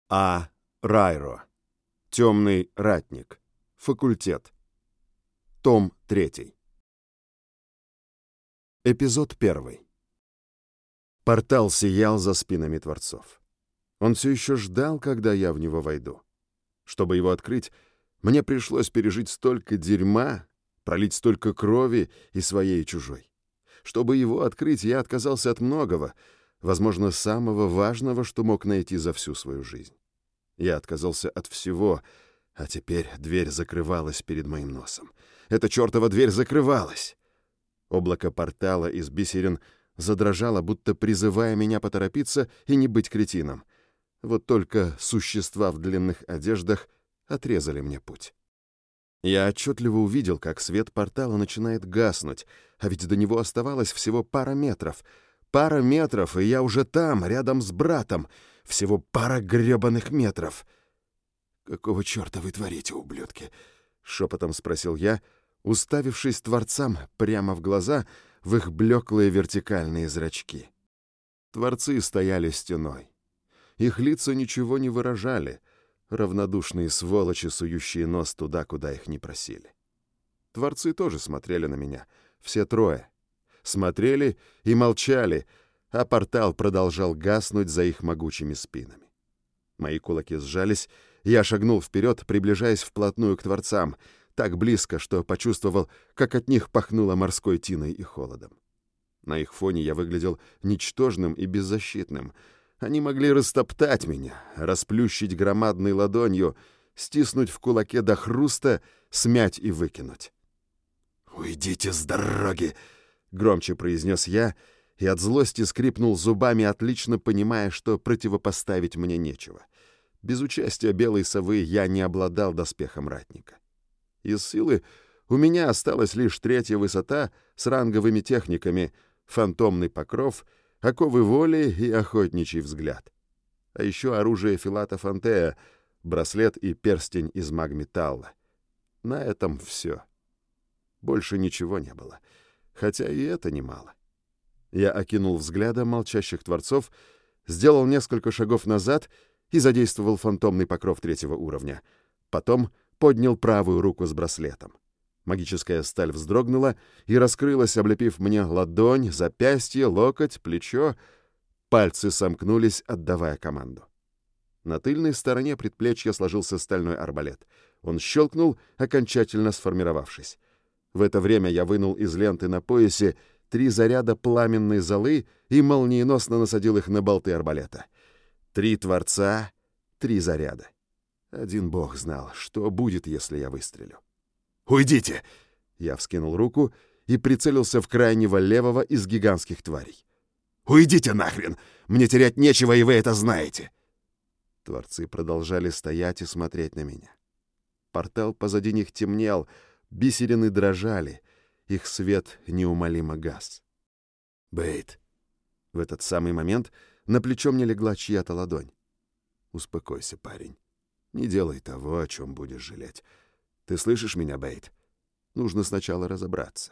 А. Райро. Темный ратник. Факультет. Том 3. Эпизод 1. Портал сиял за спинами творцов. Он все еще ждал, когда я в него войду. Чтобы его открыть, мне пришлось пережить столько дерьма, пролить столько крови и своей, и чужой. Чтобы его открыть, я отказался от многого, возможно, самого важного, что мог найти за всю свою жизнь. Я отказался от всего, а теперь дверь закрывалась перед моим носом. Эта чертова дверь закрывалась! Облако портала из бисерин задрожало, будто призывая меня поторопиться и не быть кретином. Вот только существа в длинных одеждах отрезали мне путь. Я отчетливо увидел, как свет портала начинает гаснуть, а ведь до него оставалось всего пара метров. Пара метров, и я уже там, рядом с братом. Всего пара гребаных метров. «Какого черта вы творите, ублюдки?» — шепотом спросил я, уставившись творцам прямо в глаза в их блеклые вертикальные зрачки. Творцы стояли стеной. Их лица ничего не выражали, равнодушные сволочи, сующие нос туда, куда их не просили. Творцы тоже смотрели на меня, все трое. Смотрели и молчали, а портал продолжал гаснуть за их могучими спинами. Мои кулаки сжались, я шагнул вперед, приближаясь вплотную к творцам, так близко, что почувствовал, как от них пахнуло морской тиной и холодом. На их фоне я выглядел ничтожным и беззащитным. Они могли растоптать меня, расплющить громадной ладонью, стиснуть в кулаке до хруста, смять и выкинуть. «Уйдите с дороги!» — громче произнес я, и от злости скрипнул зубами, отлично понимая, что противопоставить мне нечего. Без участия белой совы я не обладал доспехом ратника. Из силы у меня осталась лишь 3-я высота с ранговыми техниками, фантомный покров, оковы воли и охотничий взгляд. А еще оружие Филата Фантея, браслет и перстень из магметалла. На этом все. Больше ничего не было, хотя и это немало. Я окинул взглядом молчащих творцов, сделал несколько шагов назад и задействовал фантомный покров 3-го уровня. Потом поднял правую руку с браслетом. Магическая сталь вздрогнула и раскрылась, облепив мне ладонь, запястье, локоть, плечо. Пальцы сомкнулись, отдавая команду. На тыльной стороне предплечья сложился стальной арбалет. Он щелкнул, окончательно сформировавшись. В это время я вынул из ленты на поясе 3 заряда пламенной золы и молниеносно насадил их на болты арбалета. 3 творца, 3 заряда. Один бог знал, что будет, если я выстрелю. «Уйдите!» Я вскинул руку и прицелился в крайнего левого из гигантских тварей. «Уйдите нахрен! Мне терять нечего, и вы это знаете!» Творцы продолжали стоять и смотреть на меня. Портал позади них темнел, бисерины дрожали, их свет неумолимо гас. «Бейт!» В этот самый момент на плечо мне легла чья-то ладонь. «Успокойся, парень. Не делай того, о чем будешь жалеть. Ты слышишь меня, Бейт? Нужно сначала разобраться».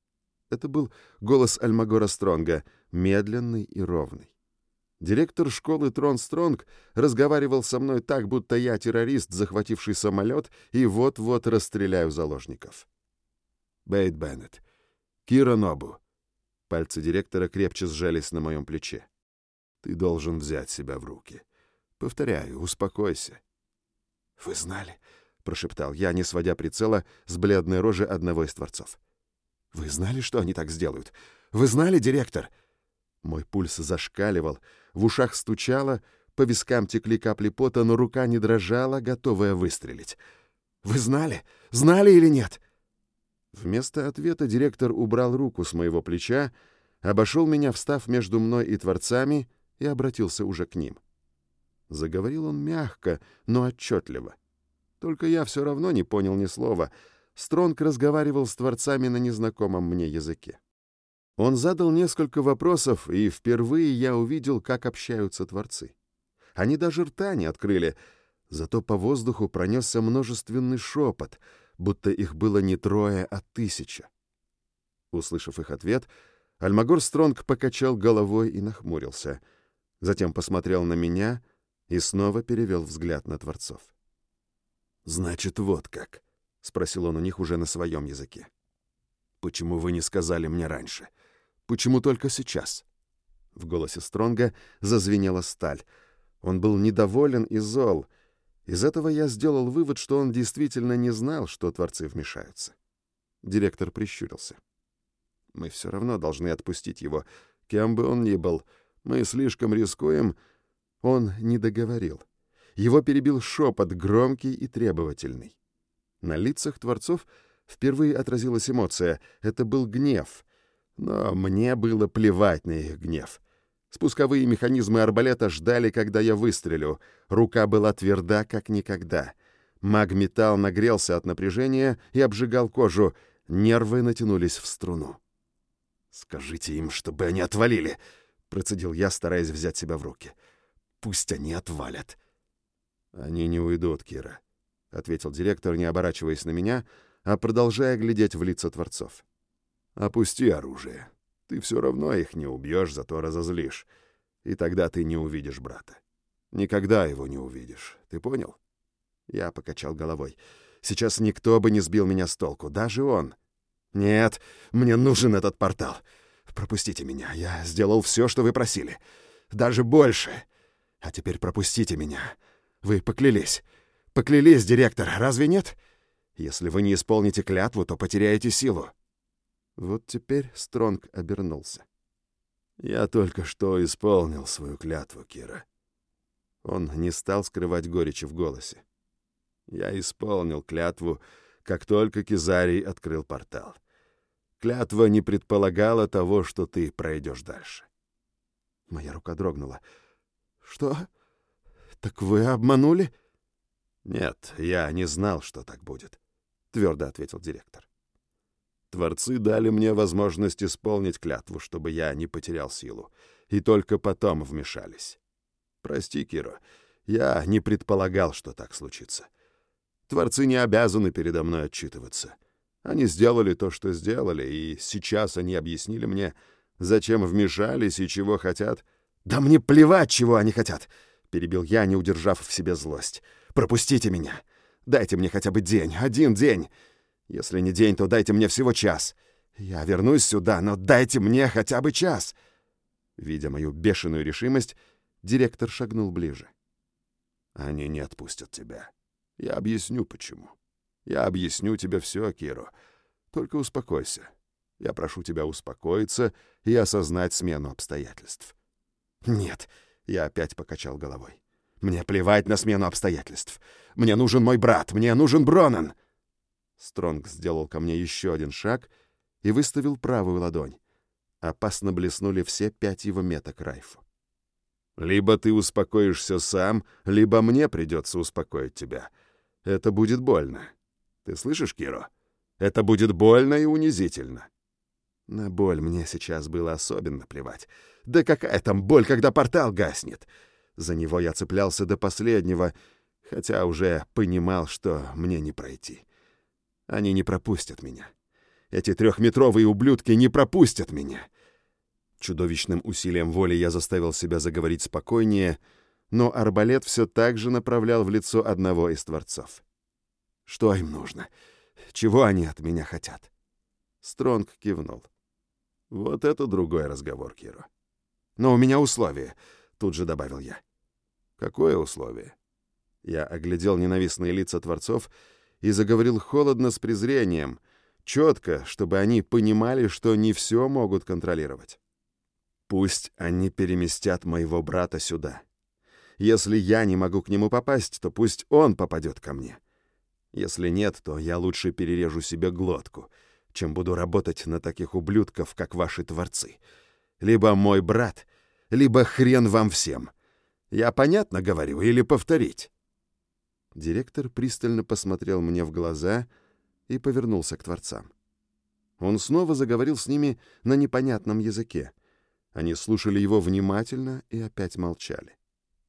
Это был голос Альмагора Стронга, медленный и ровный. Директор школы Трон Стронг разговаривал со мной так, будто я террорист, захвативший самолет, и вот-вот расстреляю заложников. «Бейт Беннет. Кира Нобу». Пальцы директора крепче сжались на моем плече. «Ты должен взять себя в руки. Повторяю, успокойся». «Вы знали?» — прошептал я, не сводя прицела с бледной рожи одного из творцов. «Вы знали, что они так сделают? Вы знали, директор?» Мой пульс зашкаливал, в ушах стучало, по вискам текли капли пота, но рука не дрожала, готовая выстрелить. «Вы знали? Знали или нет?» Вместо ответа директор убрал руку с моего плеча, обошел меня, встав между мной и творцами, и обратился уже к ним. Заговорил он мягко, но отчетливо. Только я все равно не понял ни слова. Стронг разговаривал с творцами на незнакомом мне языке. Он задал несколько вопросов, и впервые я увидел, как общаются творцы. Они даже рта не открыли, зато по воздуху пронесся множественный шепот, будто их было не 3, а 1000. Услышав их ответ, Альмагор Стронг покачал головой и нахмурился. Затем посмотрел на меня, и снова перевел взгляд на Творцов. «Значит, вот как», — спросил он у них уже на своем языке. «Почему вы не сказали мне раньше? Почему только сейчас?» В голосе Стронга зазвенела сталь. Он был недоволен и зол. Из этого я сделал вывод, что он действительно не знал, что Творцы вмешаются. Директор прищурился. «Мы все равно должны отпустить его, кем бы он ни был. Мы слишком рискуем». Он не договорил. Его перебил шепот, громкий и требовательный. На лицах Творцов впервые отразилась эмоция. Это был гнев. Но мне было плевать на их гнев. Спусковые механизмы арбалета ждали, когда я выстрелю. Рука была тверда, как никогда. Магметалл нагрелся от напряжения и обжигал кожу. Нервы натянулись в струну. «Скажите им, чтобы они отвалили», — процедил я, стараясь взять себя в руки. «Пусть они отвалят». «Они не уйдут, Кира», — ответил директор, не оборачиваясь на меня, а продолжая глядеть в лица Творцов. «Опусти оружие. Ты все равно их не убьешь, зато разозлишь. И тогда ты не увидишь брата. Никогда его не увидишь. Ты понял?» Я покачал головой. «Сейчас никто бы не сбил меня с толку, даже он. Нет, мне нужен этот портал. Пропустите меня. Я сделал все, что вы просили. Даже больше. А теперь пропустите меня. Вы поклялись. Поклялись, директор, разве нет? Если вы не исполните клятву, то потеряете силу». Вот теперь Стронг обернулся. «Я только что исполнил свою клятву, Кира». Он не стал скрывать горечи в голосе. «Я исполнил клятву, как только Кизарий открыл портал. Клятва не предполагала того, что ты пройдешь дальше». Моя рука дрогнула. «Что? Так вы обманули?» «Нет, я не знал, что так будет», — твердо ответил директор. «Творцы дали мне возможность исполнить клятву, чтобы я не потерял силу, и только потом вмешались. Прости, Киро, я не предполагал, что так случится. Творцы не обязаны передо мной отчитываться. Они сделали то, что сделали, и сейчас они объяснили мне, зачем вмешались и чего хотят». «Да мне плевать, чего они хотят!» — перебил я, не удержав в себе злость. «Пропустите меня! Дайте мне хотя бы день, один день! Если не день, то дайте мне всего час. Я вернусь сюда, но дайте мне хотя бы час!» Видя мою бешеную решимость, директор шагнул ближе. «Они не отпустят тебя. Я объясню, почему. Я объясню тебе все, Киро. Только успокойся. Я прошу тебя успокоиться и осознать смену обстоятельств». «Нет», — я опять покачал головой. «Мне плевать на смену обстоятельств. Мне нужен мой брат, мне нужен Бронан!» Стронг сделал ко мне еще один шаг и выставил правую ладонь. Опасно блеснули все 5 его меток Райфу. «Либо ты успокоишься сам, либо мне придется успокоить тебя. Это будет больно. Ты слышишь, Киро? Это будет больно и унизительно». На боль мне сейчас было особенно плевать. Да какая там боль, когда портал гаснет? За него я цеплялся до последнего, хотя уже понимал, что мне не пройти. Они не пропустят меня. Эти 3-метровые ублюдки не пропустят меня. Чудовищным усилием воли я заставил себя заговорить спокойнее, но арбалет все так же направлял в лицо одного из Творцов. Что им нужно? Чего они от меня хотят? Стронг кивнул. «Вот это другой разговор, Киро». «Но у меня условие», — тут же добавил я. «Какое условие?» Я оглядел ненавистные лица Творцов и заговорил холодно, с презрением, четко, чтобы они понимали, что не все могут контролировать. «Пусть они переместят моего брата сюда. Если я не могу к нему попасть, то пусть он попадет ко мне. Если нет, то я лучше перережу себе глотку, чем буду работать на таких ублюдков, как ваши Творцы. Либо мой брат, либо хрен вам всем. Я понятно говорю или повторить?» Директор пристально посмотрел мне в глаза и повернулся к Творцам. Он снова заговорил с ними на непонятном языке. Они слушали его внимательно и опять молчали.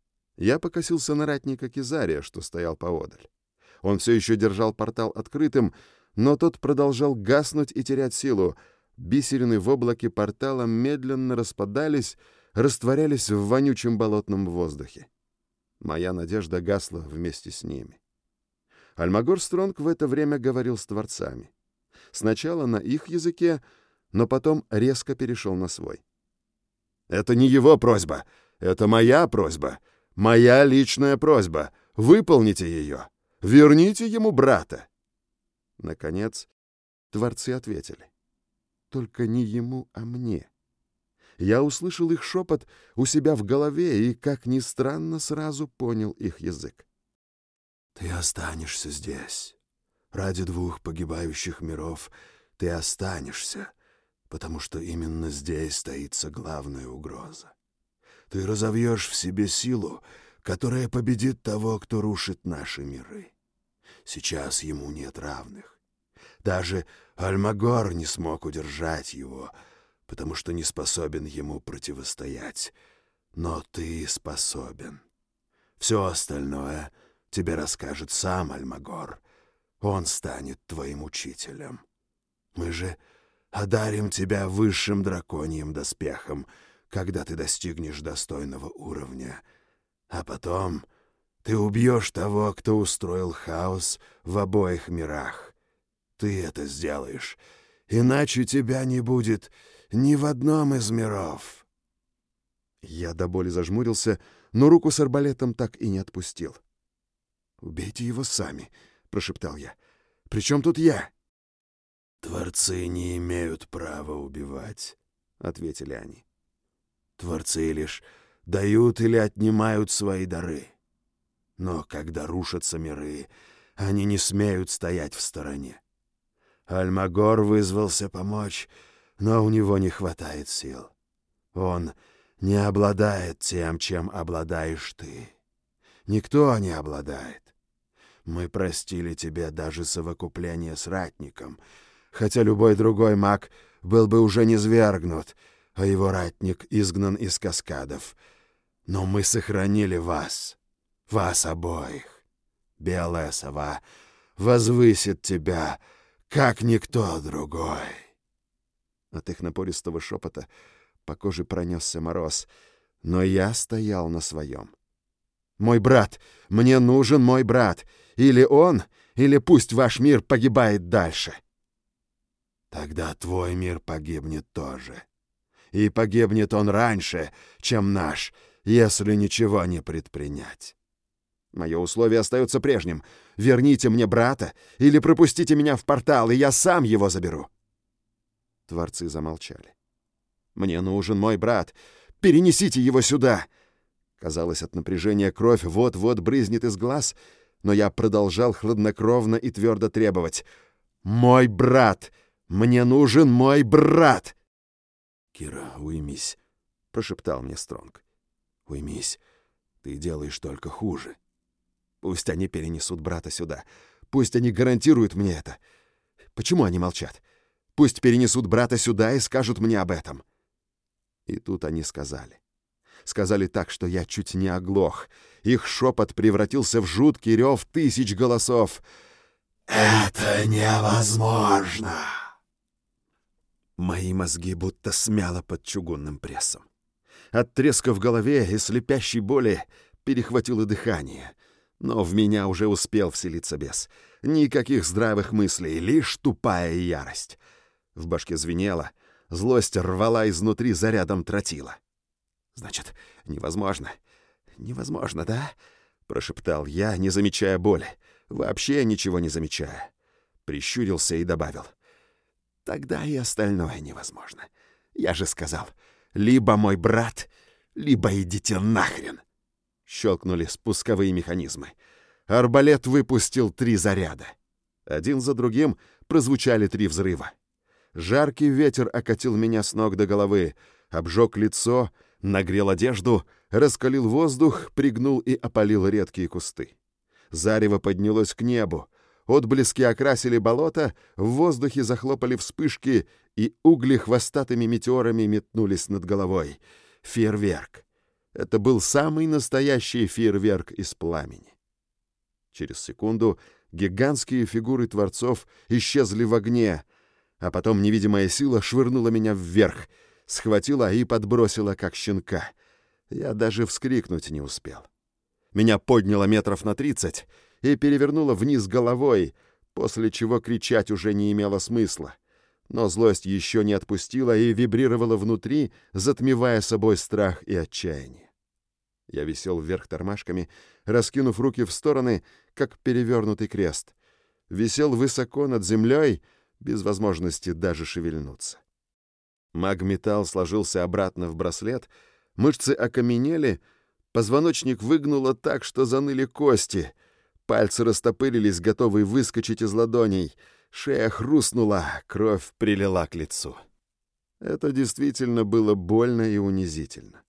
Я покосился на ратника Кизария, что стоял поодаль. Он все еще держал портал открытым, но тот продолжал гаснуть и терять силу. Бисерины в облаке портала медленно распадались, растворялись в вонючем болотном воздухе. Моя надежда гасла вместе с ними. Альмагор Стронг в это время говорил с творцами. Сначала на их языке, но потом резко перешел на свой. «Это не его просьба, это моя просьба, моя личная просьба. Выполните ее, верните ему брата». Наконец, творцы ответили. Только не ему, а мне. Я услышал их шепот у себя в голове и, как ни странно, сразу понял их язык. «Ты останешься здесь. Ради 2 погибающих миров ты останешься, потому что именно здесь таится главная угроза. Ты разовьешь в себе силу, которая победит того, кто рушит наши миры. Сейчас ему нет равных. Даже Альмагор не смог удержать его, потому что не способен ему противостоять. Но ты способен. Все остальное тебе расскажет сам Альмагор. Он станет твоим учителем. Мы же одарим тебя высшим драконьим доспехом, когда ты достигнешь достойного уровня. А потом ты убьешь того, кто устроил хаос в обоих мирах. Ты это сделаешь, иначе тебя не будет ни в одном из миров». Я до боли зажмурился, но руку с арбалетом так и не отпустил. «Убейте его сами», — прошептал я. «При чем тут я?» «Творцы не имеют права убивать», — ответили они. «Творцы лишь дают или отнимают свои дары. Но когда рушатся миры, они не смеют стоять в стороне. Альмагор вызвался помочь, но у него не хватает сил. Он не обладает тем, чем обладаешь ты. Никто не обладает. Мы простили тебе даже совокупление с ратником, хотя любой другой маг был бы уже низвергнут, а его ратник изгнан из каскадов. Но мы сохранили вас обоих. Белая сова возвысит тебя, как никто другой». От их напористого шепота по коже пронесся мороз, но я стоял на своем. «Мой брат! Мне нужен мой брат! Или он, или пусть ваш мир погибает дальше!» «Тогда твой мир погибнет тоже. И погибнет он раньше, чем наш, если ничего не предпринять. Мое условие остается прежним. Верните мне брата или пропустите меня в портал, и я сам его заберу». Творцы замолчали. «Мне нужен мой брат. Перенесите его сюда!» Казалось, от напряжения кровь вот-вот брызнет из глаз, но я продолжал хладнокровно и твердо требовать. «Мой брат! Мне нужен мой брат!» «Кира, уймись», — прошептал мне Стронг. «Уймись. Ты делаешь только хуже. Пусть они перенесут брата сюда. Пусть они гарантируют мне это. Почему они молчат? Пусть перенесут брата сюда и скажут мне об этом». И тут они сказали. Сказали так, что я чуть не оглох. Их шепот превратился в жуткий рев 1000 голосов. «Это невозможно!» Мои мозги будто смяло под чугунным прессом. От треска в голове и слепящей боли перехватило дыхание. Но в меня уже успел вселиться бес. Никаких здравых мыслей, лишь тупая ярость. В башке звенело, злость рвала изнутри зарядом тротила. «Значит, невозможно. Невозможно, да?» — прошептал я, не замечая боли. Вообще ничего не замечая. Прищурился и добавил. «Тогда и остальное невозможно. Я же сказал, либо мой брат, либо идите нахрен!» Щелкнули спусковые механизмы. Арбалет выпустил 3 заряда. Один за другим прозвучали 3 взрыва. Жаркий ветер окатил меня с ног до головы, обжег лицо, нагрел одежду, раскалил воздух, пригнул и опалил редкие кусты. Зарево поднялось к небу. Отблески окрасили болото, в воздухе захлопали вспышки, и угли хвостатыми метеорами метнулись над головой. Фейерверк. Это был самый настоящий фейерверк из пламени. Через секунду гигантские фигуры творцов исчезли в огне, а потом невидимая сила швырнула меня вверх, схватила и подбросила, как щенка. Я даже вскрикнуть не успел. Меня подняло метров на 30 и перевернуло вниз головой, после чего кричать уже не имело смысла. Но злость еще не отпустила и вибрировала внутри, затмевая собой страх и отчаяние. Я висел вверх тормашками, раскинув руки в стороны, как перевернутый крест. Висел высоко над землей, без возможности даже шевельнуться. Магметалл сложился обратно в браслет, мышцы окаменели, позвоночник выгнуло так, что заныли кости, пальцы растопырились, готовые выскочить из ладоней, шея хрустнула, кровь прилила к лицу. Это действительно было больно и унизительно.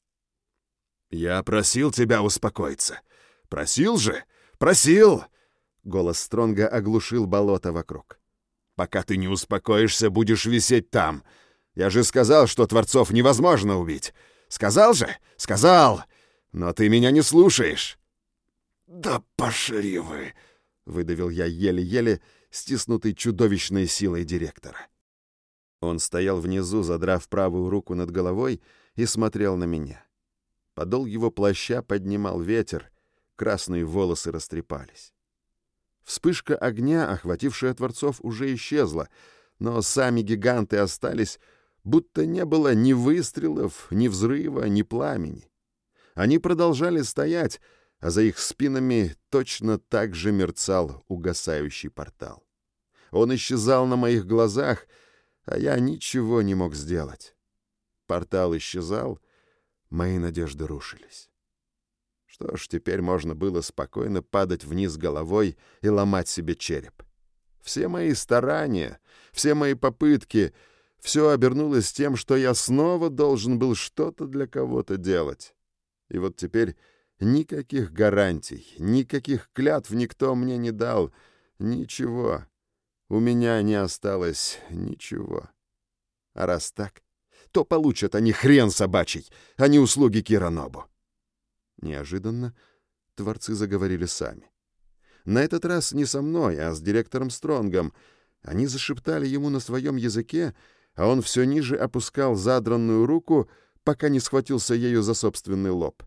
«Я просил тебя успокоиться. Просил же! Просил!» Голос Стронга оглушил болото вокруг. «Пока ты не успокоишься, будешь висеть там. Я же сказал, что Творцов невозможно убить. Сказал же? Сказал! Но ты меня не слушаешь!» «Да пошли вы!» — выдавил я еле-еле, стиснутый чудовищной силой директора. Он стоял внизу, задрав правую руку над головой, и смотрел на меня. Подол его плаща поднимал ветер, красные волосы растрепались. Вспышка огня, охватившая Творцов, уже исчезла, но сами гиганты остались, будто не было ни выстрелов, ни взрыва, ни пламени. Они продолжали стоять, а за их спинами точно так же мерцал угасающий портал. Он исчезал на моих глазах, а я ничего не мог сделать. Портал исчезал, мои надежды рушились. Что ж, теперь можно было спокойно падать вниз головой и ломать себе череп. Все мои старания, все мои попытки, все обернулось тем, что я снова должен был что-то для кого-то делать. И вот теперь никаких гарантий, никаких клятв никто мне не дал, ничего. У меня не осталось ничего. А раз так, то получат они хрен собачий, а не услуги Киранобу. Неожиданно Творцы заговорили сами. На этот раз не со мной, а с директором Стронгом. Они зашептали ему на своем языке, а он все ниже опускал задранную руку, пока не схватился ею за собственный лоб.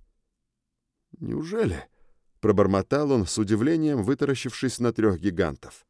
«Неужели?» — пробормотал он с удивлением, вытаращившись на 3 гигантов.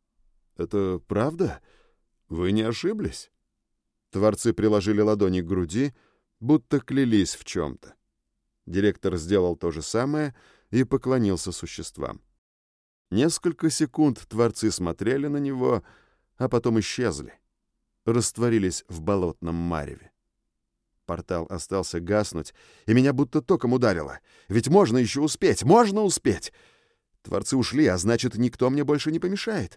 «Это правда? Вы не ошиблись?» Творцы приложили ладони к груди, будто клялись в чем-то. Директор сделал то же самое и поклонился существам. Несколько секунд Творцы смотрели на него, а потом исчезли, растворились в болотном мареве. Портал остался гаснуть, и меня будто током ударило. Ведь можно еще успеть, можно успеть! Творцы ушли, а значит, никто мне больше не помешает.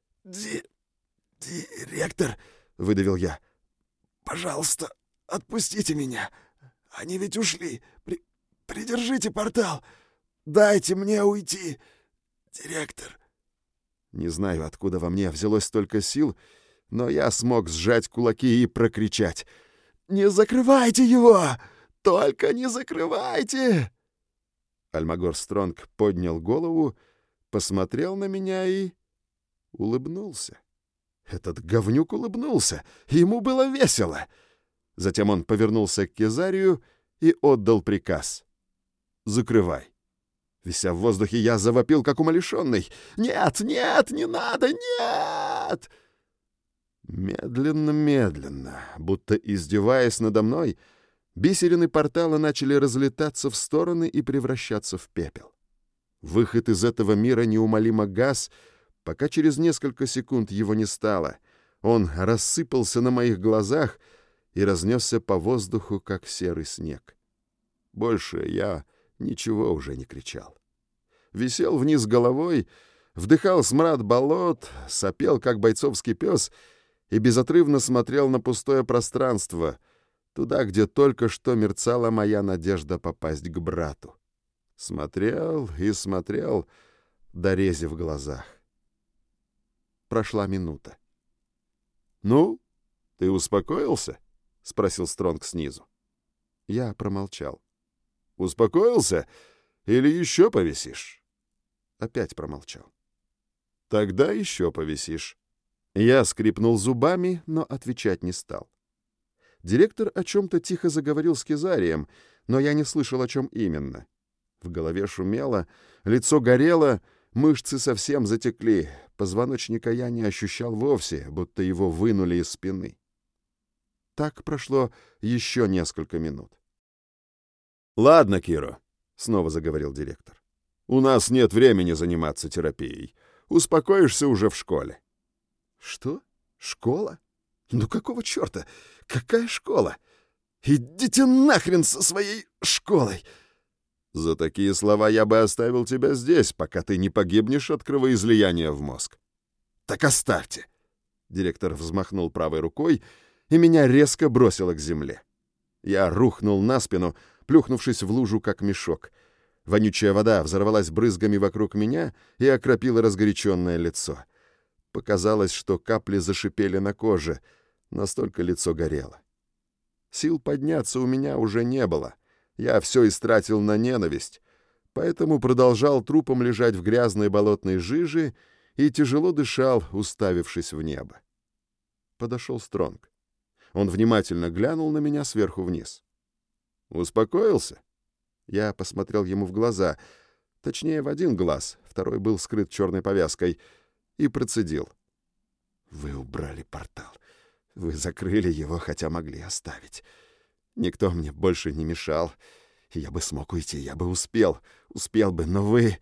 «Директор», — выдавил я, — «пожалуйста, отпустите меня. Они ведь ушли. Придержите портал. Дайте мне уйти, директор». Не знаю, откуда во мне взялось столько сил, но я смог сжать кулаки и прокричать: «Не закрывайте его! Только не закрывайте!» Альмагор Стронг поднял голову, посмотрел на меня и улыбнулся. Этот говнюк улыбнулся, ему было весело. Затем он повернулся к Кезарию и отдал приказ: «Закрывай». Вися в воздухе, я завопил, как умалишенный: «Нет, нет, не надо, нет!» Медленно, будто издеваясь надо мной, бисерины портала начали разлетаться в стороны и превращаться в пепел. Выход из этого мира неумолимо гас, пока через несколько секунд его не стало. Он рассыпался на моих глазах и разнесся по воздуху, как серый снег. Больше я ничего уже не кричал. Висел вниз головой, вдыхал смрад болот, сопел, как бойцовский пес, и безотрывно смотрел на пустое пространство, туда, где только что мерцала моя надежда попасть к брату. Смотрел и смотрел, до рези в глазах. Прошла минута. «Ну, ты успокоился?» — спросил Стронг снизу. Я промолчал. «Успокоился? Или еще повисишь?» Опять промолчал. «Тогда еще повисишь». Я скрипнул зубами, но отвечать не стал. Директор о чем-то тихо заговорил с Кезарием, но я не слышал, о чем именно. В голове шумело, лицо горело, мышцы совсем затекли, позвоночника я не ощущал вовсе, будто его вынули из спины. Так прошло еще несколько минут. «Ладно, Киро», — снова заговорил директор. «У нас нет времени заниматься терапией. Успокоишься уже в школе». «Что? Школа? Ну какого черта? Какая школа? Идите нахрен со своей школой!» «За такие слова я бы оставил тебя здесь, пока ты не погибнешь от кровоизлияния в мозг». «Так оставьте!» Директор взмахнул правой рукой, и меня резко бросило к земле. Я рухнул на спину, плюхнувшись в лужу, как мешок. Вонючая вода взорвалась брызгами вокруг меня и окропила разгоряченное лицо. Показалось, что капли зашипели на коже, настолько лицо горело. Сил подняться у меня уже не было. Я все истратил на ненависть, поэтому продолжал трупом лежать в грязной болотной жиже и тяжело дышал, уставившись в небо. Подошел Стронг. Он внимательно глянул на меня сверху вниз. «Успокоился?» Я посмотрел ему в глаза, точнее, в один глаз, второй был скрыт черной повязкой, и процедил. «Вы убрали портал. Вы закрыли его, хотя могли оставить. Никто мне больше не мешал. Я бы смог уйти, я бы успел бы, но вы...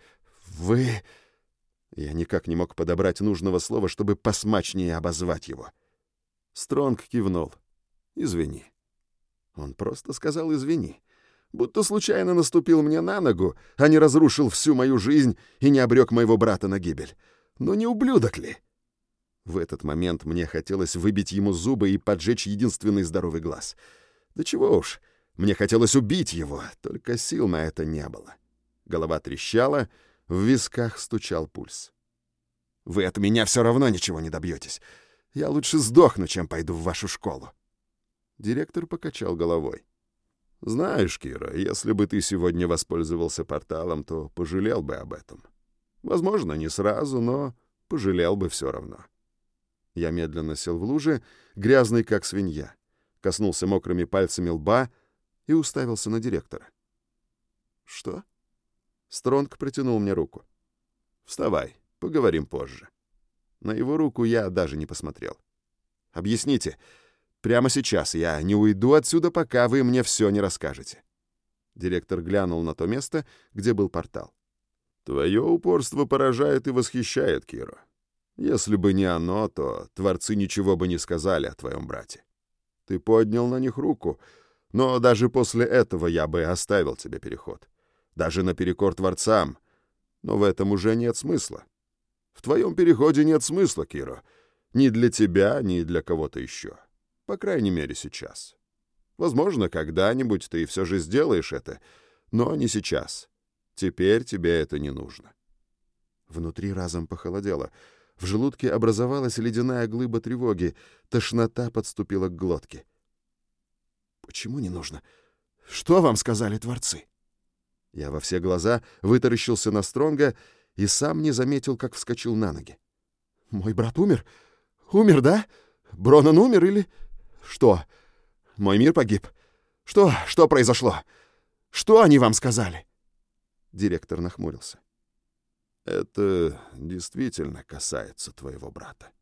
Я никак не мог подобрать нужного слова, чтобы посмачнее обозвать его. Стронг кивнул. «Извини». Он просто сказал «извини». Будто случайно наступил мне на ногу, а не разрушил всю мою жизнь и не обрек моего брата на гибель. Но не ублюдок ли? В этот момент мне хотелось выбить ему зубы и поджечь единственный здоровый глаз. Да чего уж, мне хотелось убить его, только сил на это не было. Голова трещала, в висках стучал пульс. «Вы от меня все равно ничего не добьетесь. Я лучше сдохну, чем пойду в вашу школу». Директор покачал головой. «Знаешь, Киро, если бы ты сегодня воспользовался порталом, то пожалел бы об этом. Возможно, не сразу, но пожалел бы все равно». Я медленно сел в луже, грязный как свинья, коснулся мокрыми пальцами лба и уставился на директора. «Что?» Стронг протянул мне руку. «Вставай, поговорим позже». На его руку я даже не посмотрел. «Объясните. Прямо сейчас я не уйду отсюда, пока вы мне все не расскажете». Директор глянул на то место, где был портал. «Твое упорство поражает и восхищает, Киро. Если бы не оно, то творцы ничего бы не сказали о твоем брате. Ты поднял на них руку, но даже после этого я бы оставил тебе переход. Даже наперекор творцам. Но в этом уже нет смысла. В твоем переходе нет смысла, Киро. Ни для тебя, ни для кого-то еще. По крайней мере, сейчас. Возможно, когда-нибудь ты все же сделаешь это, но не сейчас. Теперь тебе это не нужно». Внутри разом похолодело. В желудке образовалась ледяная глыба тревоги. Тошнота подступила к глотке. «Почему не нужно? Что вам сказали творцы?» Я во все глаза вытаращился на Стронга и сам не заметил, как вскочил на ноги. «Мой брат умер? Умер, да? Бронан умер или...» «Что? Мой мир погиб? Что произошло? Что они вам сказали?» Директор нахмурился. «Это действительно касается твоего брата.